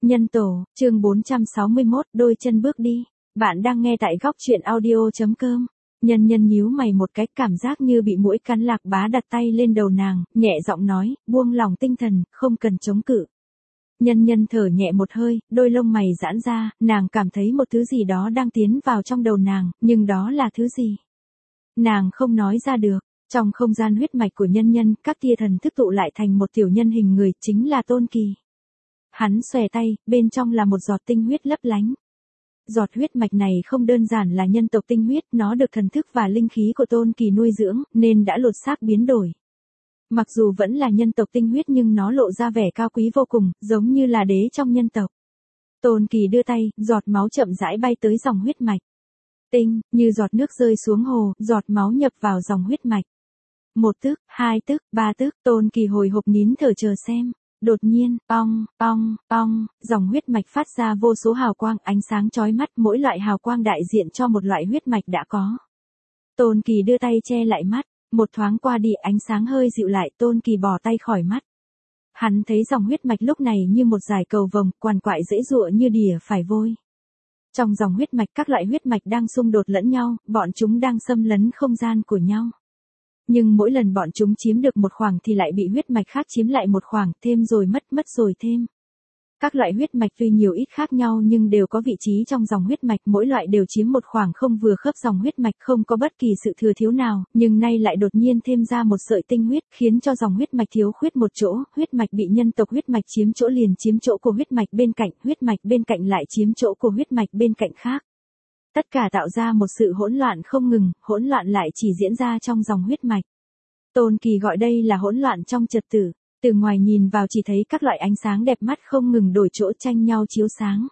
Nhân tổ, chương 461, đôi chân bước đi. Bạn đang nghe tại góc truyện audio.com. Nhân nhân nhíu mày một cái, cảm giác như bị muỗi cắn. Lạc Bá đặt tay lên đầu nàng, nhẹ giọng nói, buông lòng tinh thần, không cần chống cự. Nhân nhân thở nhẹ một hơi, đôi lông mày giãn ra, nàng cảm thấy một thứ gì đó đang tiến vào trong đầu nàng, nhưng đó là thứ gì? Nàng không nói ra được. Trong không gian huyết mạch của nhân nhân, các tia thần thức tụ lại thành một tiểu nhân hình người, chính là Tôn Kỳ. Hắn xòe tay, bên trong là một giọt tinh huyết lấp lánh. Giọt huyết mạch này không đơn giản là nhân tộc tinh huyết, nó được thần thức và linh khí của Tôn Kỳ nuôi dưỡng, nên đã lột xác biến đổi. Mặc dù vẫn là nhân tộc tinh huyết nhưng nó lộ ra vẻ cao quý vô cùng, giống như là đế trong nhân tộc. Tôn Kỳ đưa tay, giọt máu chậm rãi bay tới dòng huyết mạch. Tinh, như giọt nước rơi xuống hồ, giọt máu nhập vào dòng huyết mạch. 1 tức, 2 tức, 3 tức, Tôn Kỳ hồi hộp nín thở chờ xem. Đột nhiên, pong, pong, pong, dòng huyết mạch phát ra vô số hào quang, ánh sáng chói mắt, mỗi loại hào quang đại diện cho một loại huyết mạch đã có. Tôn Kỳ đưa tay che lại mắt, một thoáng qua đi, ánh sáng hơi dịu lại, Tôn Kỳ bỏ tay khỏi mắt. Hắn thấy dòng huyết mạch lúc này như một dải cầu vồng, quằn quại dễ dụa như đỉa phải vôi. Trong dòng huyết mạch các loại huyết mạch đang xung đột lẫn nhau, bọn chúng đang xâm lấn không gian của nhau. Nhưng mỗi lần bọn chúng chiếm được một khoảng thì lại bị huyết mạch khác chiếm lại một khoảng, thêm rồi mất, mất rồi thêm. Các loại huyết mạch tuy nhiều ít khác nhau nhưng đều có vị trí trong dòng huyết mạch, mỗi loại đều chiếm một khoảng không vừa khớp dòng huyết mạch, không có bất kỳ sự thừa thiếu nào, nhưng nay lại đột nhiên thêm ra một sợi tinh huyết, khiến cho dòng huyết mạch thiếu khuyết một chỗ, huyết mạch bị nhân tộc huyết mạch chiếm chỗ liền chiếm chỗ của huyết mạch bên cạnh, huyết mạch bên cạnh lại chiếm chỗ của huyết mạch bên cạnh khác. Tất cả tạo ra một sự hỗn loạn không ngừng, hỗn loạn lại chỉ diễn ra trong dòng huyết mạch. Tôn Kỳ gọi đây là hỗn loạn trong trật tự, từ ngoài nhìn vào chỉ thấy các loại ánh sáng đẹp mắt không ngừng đổi chỗ tranh nhau chiếu sáng.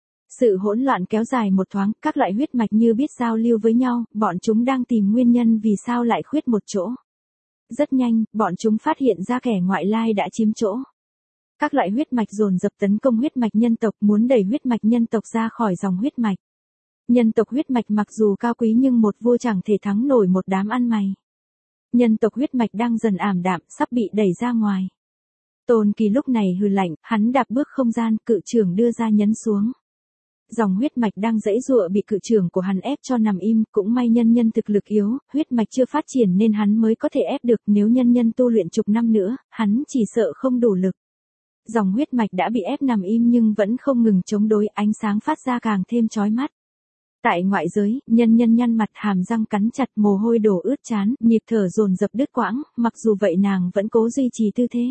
Sự hỗn loạn kéo dài một thoáng, các loại huyết mạch như biết giao lưu với nhau, bọn chúng đang tìm nguyên nhân vì sao lại khuyết một chỗ. Rất nhanh, bọn chúng phát hiện ra kẻ ngoại lai đã chiếm chỗ. Các loại huyết mạch dồn dập tấn công huyết mạch nhân tộc, muốn đẩy huyết mạch nhân tộc ra khỏi dòng huyết mạch. Nhân tộc huyết mạch mặc dù cao quý nhưng một vua chẳng thể thắng nổi một đám ăn mày. Nhân tộc huyết mạch đang dần ảm đạm, sắp bị đẩy ra ngoài. Tôn Kỳ lúc này hừ lạnh, hắn đạp bước không gian, cự trưởng đưa ra nhấn xuống. Dòng huyết mạch đang giãy giụa bị cự trưởng của hắn ép cho nằm im, cũng may nhân nhân thực lực yếu, huyết mạch chưa phát triển nên hắn mới có thể ép được, nếu nhân nhân tu luyện chục năm nữa, hắn chỉ sợ không đủ lực. Dòng huyết mạch đã bị ép nằm im nhưng vẫn không ngừng chống đối, ánh sáng phát ra càng thêm chói mắt. Tại ngoại giới, nhân nhân nhăn mặt, hàm răng cắn chặt, mồ hôi đổ ướt trán, nhịp thở dồn dập đứt quãng, mặc dù vậy nàng vẫn cố duy trì tư thế.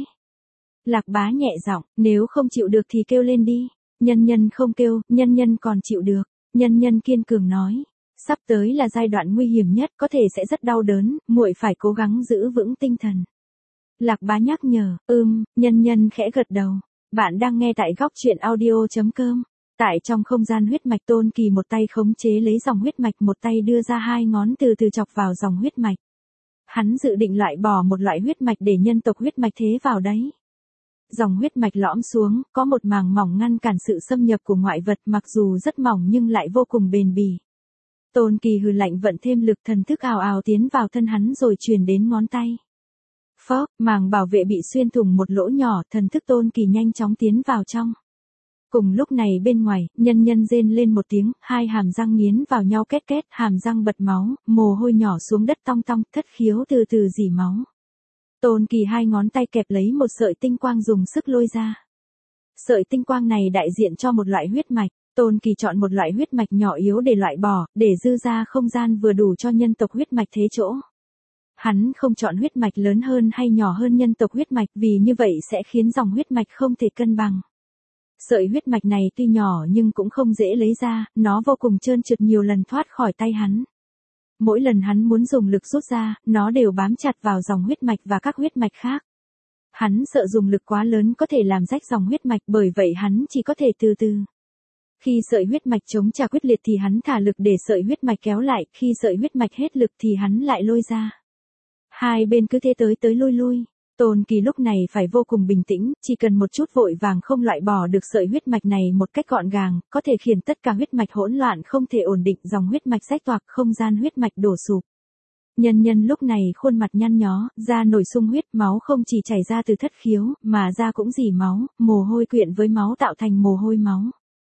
Lạc Bá nhẹ giọng, nếu không chịu được thì kêu lên đi. Nhân nhân không kêu, nhân nhân còn chịu được. Nhân nhân kiên cường nói, sắp tới là giai đoạn nguy hiểm nhất, có thể sẽ rất đau đớn, muội phải cố gắng giữ vững tinh thần. Lạc Bá nhắc nhở, nhân nhân khẽ gật đầu. Bạn đang nghe tại góc truyện audio.com. Tại trong không gian huyết mạch, Tôn Kỳ một tay khống chế lấy dòng huyết mạch, một tay đưa ra hai ngón từ từ chọc vào dòng huyết mạch. Hắn dự định loại bỏ một loại huyết mạch để nhân tộc huyết mạch thế vào đấy. Dòng huyết mạch lõm xuống, có một màng mỏng ngăn cản sự xâm nhập của ngoại vật, mặc dù rất mỏng nhưng lại vô cùng bền bỉ. Tôn Kỳ hừ lạnh, vận thêm lực, thần thức ào ào tiến vào thân hắn rồi truyền đến ngón tay. Phốc, màng bảo vệ bị xuyên thủng một lỗ nhỏ, thần thức Tôn Kỳ nhanh chóng tiến vào trong. Cùng lúc này bên ngoài, nhân nhân rên lên một tiếng, hai hàm răng nghiến vào nhau két két, hàm răng bật máu, mồ hôi nhỏ xuống đất tong tong, thất khiếu từ từ rỉ máu. Tôn Kỳ hai ngón tay kẹp lấy một sợi tinh quang dùng sức lôi ra. Sợi tinh quang này đại diện cho một loại huyết mạch, Tôn Kỳ chọn một loại huyết mạch nhỏ yếu để loại bỏ, để dư ra không gian vừa đủ cho nhân tộc huyết mạch thế chỗ. Hắn không chọn huyết mạch lớn hơn hay nhỏ hơn nhân tộc huyết mạch vì như vậy sẽ khiến dòng huyết mạch không thể cân bằng. Sợi huyết mạch này tuy nhỏ nhưng cũng không dễ lấy ra, nó vô cùng trơn trượt, nhiều lần thoát khỏi tay hắn. Mỗi lần hắn muốn dùng lực rút ra, nó đều bám chặt vào dòng huyết mạch và các huyết mạch khác. Hắn sợ dùng lực quá lớn có thể làm rách dòng huyết mạch, bởi vậy hắn chỉ có thể từ từ. Khi sợi huyết mạch chống trả quyết liệt thì hắn thả lực để sợi huyết mạch kéo lại, khi sợi huyết mạch hết lực thì hắn lại lôi ra. Hai bên cứ thế tới lui lui. Tôn Kỳ lúc này phải vô cùng bình tĩnh, chỉ cần một chút vội vàng không loại bỏ được sợi huyết mạch này một cách gọn gàng, có thể khiến tất cả huyết mạch hỗn loạn không thể ổn định, dòng huyết mạch rách toạc, không gian huyết mạch đổ sụp. Nhân nhân lúc này khuôn mặt nhăn nhó, da nổi sung huyết, máu không chỉ chảy ra từ thất khiếu, mà da cũng rỉ máu, mồ hôi quyện với máu tạo thành mồ hôi máu.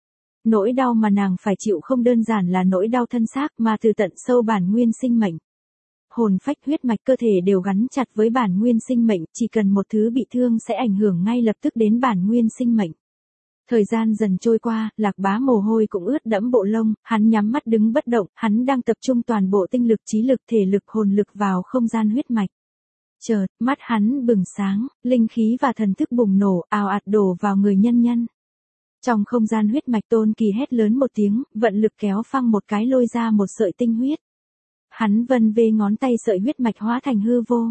Nỗi đau mà nàng phải chịu không đơn giản là nỗi đau thân xác mà từ tận sâu bản nguyên sinh mệnh. Hồn phách huyết mạch cơ thể đều gắn chặt với bản nguyên sinh mệnh, chỉ cần một thứ bị thương sẽ ảnh hưởng ngay lập tức đến bản nguyên sinh mệnh. Thời gian dần trôi qua, Lạc Bá mồ hôi cũng ướt đẫm bộ lông, hắn nhắm mắt đứng bất động, hắn đang tập trung toàn bộ tinh lực, trí lực, thể lực, hồn lực vào không gian huyết mạch. Chợt, mắt hắn bừng sáng, linh khí và thần thức bùng nổ, ào ạt đổ vào người nhân nhân. Trong không gian huyết mạch Tôn Kỳ hét lớn một tiếng, vận lực kéo phăng một cái lôi ra một sợi tinh huyết. Hắn vân vê ngón tay, sợi huyết mạch hóa thành hư vô.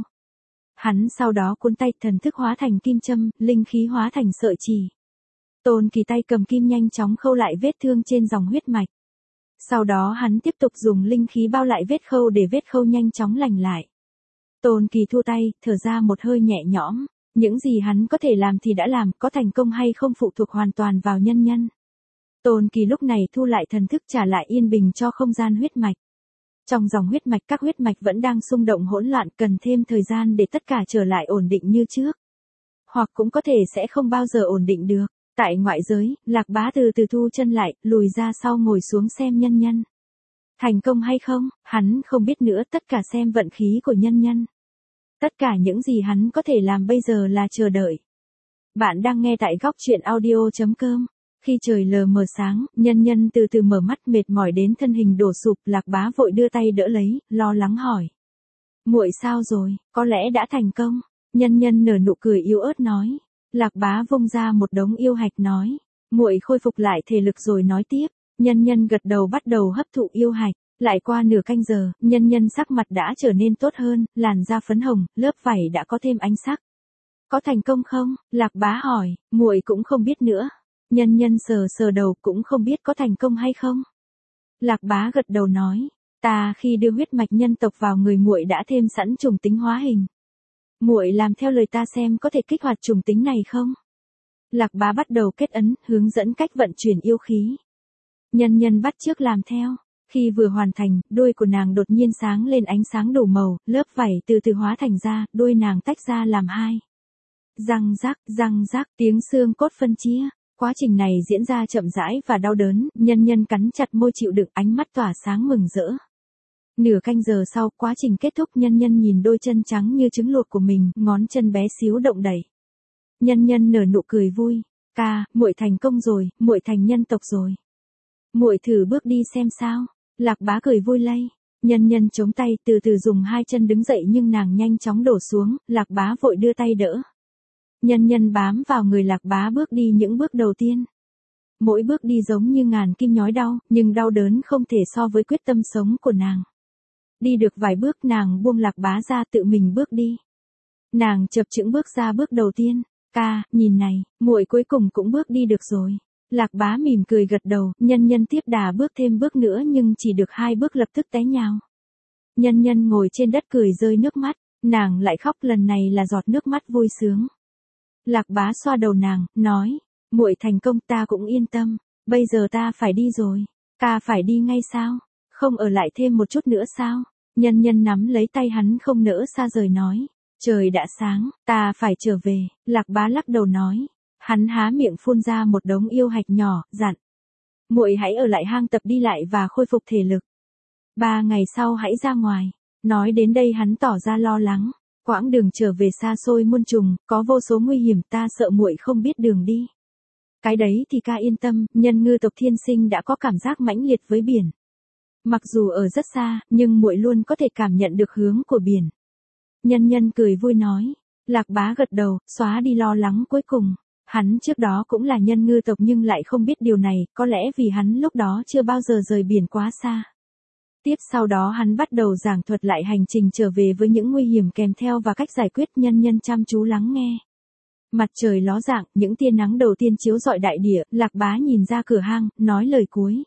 Hắn sau đó cuốn tay, thần thức hóa thành kim châm, linh khí hóa thành sợi chỉ. Tôn Kỳ tay cầm kim nhanh chóng khâu lại vết thương trên dòng huyết mạch. Sau đó hắn tiếp tục dùng linh khí bao lại vết khâu để vết khâu nhanh chóng lành lại. Tôn Kỳ thu tay, thở ra một hơi nhẹ nhõm. Những gì hắn có thể làm thì đã làm, có thành công hay không phụ thuộc hoàn toàn vào nhân nhân. Tôn Kỳ lúc này thu lại thần thức, trả lại yên bình cho không gian huyết mạch. Trong dòng huyết mạch, các huyết mạch vẫn đang xung động hỗn loạn, cần thêm thời gian để tất cả trở lại ổn định như trước. Hoặc cũng có thể sẽ không bao giờ ổn định được. Tại ngoại giới, Lạc Bá từ từ thu chân lại, lùi ra sau ngồi xuống xem nhân nhân. Thành công hay không, hắn không biết nữa, tất cả xem vận khí của nhân nhân. Tất cả những gì hắn có thể làm bây giờ là chờ đợi. Bạn đang nghe tại góc truyện audio.com. Khi trời lờ mờ sáng, nhân nhân từ từ mở mắt, mệt mỏi đến thân hình đổ sụp, Lạc Bá vội đưa tay đỡ lấy, lo lắng hỏi. Muội sao rồi, có lẽ đã thành công. Nhân nhân nở nụ cười yếu ớt nói. Lạc Bá vung ra một đống yêu hạch nói. Muội khôi phục lại thể lực rồi nói tiếp. Nhân nhân gật đầu bắt đầu hấp thụ yêu hạch. Lại qua nửa canh giờ, nhân nhân sắc mặt đã trở nên tốt hơn, làn da phấn hồng, lớp vảy đã có thêm ánh sắc. Có thành công không? Lạc Bá hỏi, muội cũng không biết nữa. Nhân nhân sờ sờ đầu, cũng không biết có thành công hay không. Lạc Bá gật đầu nói, ta khi đưa huyết mạch nhân tộc vào người muội đã thêm sẵn trùng tính hóa hình. Muội làm theo lời ta xem có thể kích hoạt trùng tính này không? Lạc Bá bắt đầu kết ấn, hướng dẫn cách vận chuyển yêu khí. Nhân nhân bắt chước làm theo. Khi vừa hoàn thành, đuôi của nàng đột nhiên sáng lên ánh sáng đủ màu, lớp vảy từ từ hóa thành ra, đuôi nàng tách ra làm hai. Răng rắc, tiếng xương cốt phân chia. Quá trình này diễn ra chậm rãi và đau đớn, nhân nhân cắn chặt môi chịu đựng, ánh mắt tỏa sáng mừng rỡ. Nửa canh giờ sau, quá trình kết thúc, nhân nhân nhìn đôi chân trắng như trứng luộc của mình, ngón chân bé xíu động đẩy. Nhân nhân nở nụ cười vui. Ca, muội thành công rồi, muội thành nhân tộc rồi. Muội thử bước đi xem sao. Lạc Bá cười vui lây. Nhân nhân chống tay, từ từ dùng hai chân đứng dậy nhưng nàng nhanh chóng đổ xuống, Lạc Bá vội đưa tay đỡ. Nhân nhân bám vào người Lạc Bá bước đi những bước đầu tiên. Mỗi bước đi giống như ngàn kim nhói đau, nhưng đau đớn không thể so với quyết tâm sống của nàng. Đi được vài bước nàng buông Lạc Bá ra, tự mình bước đi. Nàng chập chững bước ra bước đầu tiên. Ca, nhìn này, muội cuối cùng cũng bước đi được rồi. Lạc Bá mỉm cười gật đầu, nhân nhân tiếp đà bước thêm bước nữa nhưng chỉ được 2 bước lập tức té nhào. Nhân nhân ngồi trên đất cười rơi nước mắt, nàng lại khóc, lần này là giọt nước mắt vui sướng. Lạc Bá xoa đầu nàng, nói, muội thành công ta cũng yên tâm, bây giờ ta phải đi rồi. Ca phải đi ngay sao? Không ở lại thêm một chút nữa sao? Nhân nhân nắm lấy tay hắn không nỡ xa rời nói, trời đã sáng, ta phải trở về. Lạc Bá lắc đầu nói. Hắn há miệng phun ra một đống yêu hạch nhỏ, dặn. Muội hãy ở lại hang tập đi lại và khôi phục thể lực. 3 ngày sau hãy ra ngoài. Nói đến đây hắn tỏ ra lo lắng. Quãng đường trở về xa xôi muôn trùng, có vô số nguy hiểm, ta sợ muội không biết đường đi. Cái đấy thì ca yên tâm, nhân ngư tộc thiên sinh đã có cảm giác mãnh liệt với biển. Mặc dù ở rất xa, nhưng muội luôn có thể cảm nhận được hướng của biển. Nhân nhân cười vui nói. Lạc Bá gật đầu, xóa đi lo lắng cuối cùng. Hắn trước đó cũng là nhân ngư tộc nhưng lại không biết điều này, có lẽ vì hắn lúc đó chưa bao giờ rời biển quá xa. Tiếp sau đó hắn bắt đầu giảng thuật lại hành trình trở về với những nguy hiểm kèm theo và cách giải quyết. Nhân nhân chăm chú lắng nghe. Mặt trời ló dạng, những tia nắng đầu tiên chiếu rọi đại địa, Lạc Bá nhìn ra cửa hang, nói lời cuối.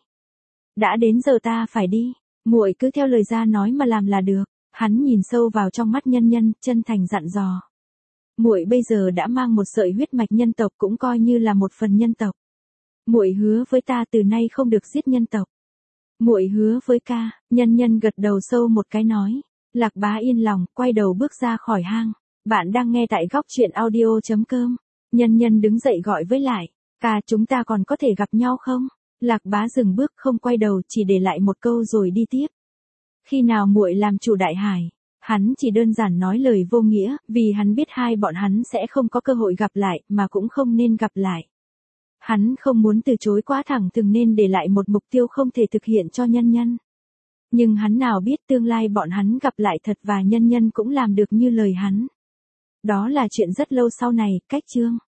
Đã đến giờ ta phải đi, muội cứ theo lời ra nói mà làm là được. Hắn nhìn sâu vào trong mắt nhân nhân, chân thành dặn dò. Muội bây giờ đã mang một sợi huyết mạch nhân tộc, cũng coi như là một phần nhân tộc. Muội hứa với ta từ nay không được giết nhân tộc. Muội hứa với ca. Nhân nhân gật đầu sâu một cái nói. Lạc Bá yên lòng, quay đầu bước ra khỏi hang. Bạn đang nghe tại góc truyện audio.com. Nhân Nhân đứng dậy gọi với lại. Ca, chúng ta còn có thể gặp nhau không? Lạc Bá dừng bước không quay đầu, chỉ để lại một câu rồi đi tiếp. Khi nào muội làm chủ Đại Hải? Hắn chỉ đơn giản nói lời vô nghĩa, vì hắn biết hai bọn hắn sẽ không có cơ hội gặp lại, mà cũng không nên gặp lại. Hắn không muốn từ chối quá thẳng thừng nên để lại một mục tiêu không thể thực hiện cho Nhân Nhân. Nhưng hắn nào biết tương lai bọn hắn gặp lại thật và Nhân Nhân cũng làm được như lời hắn. Đó là chuyện rất lâu sau này, cách chương.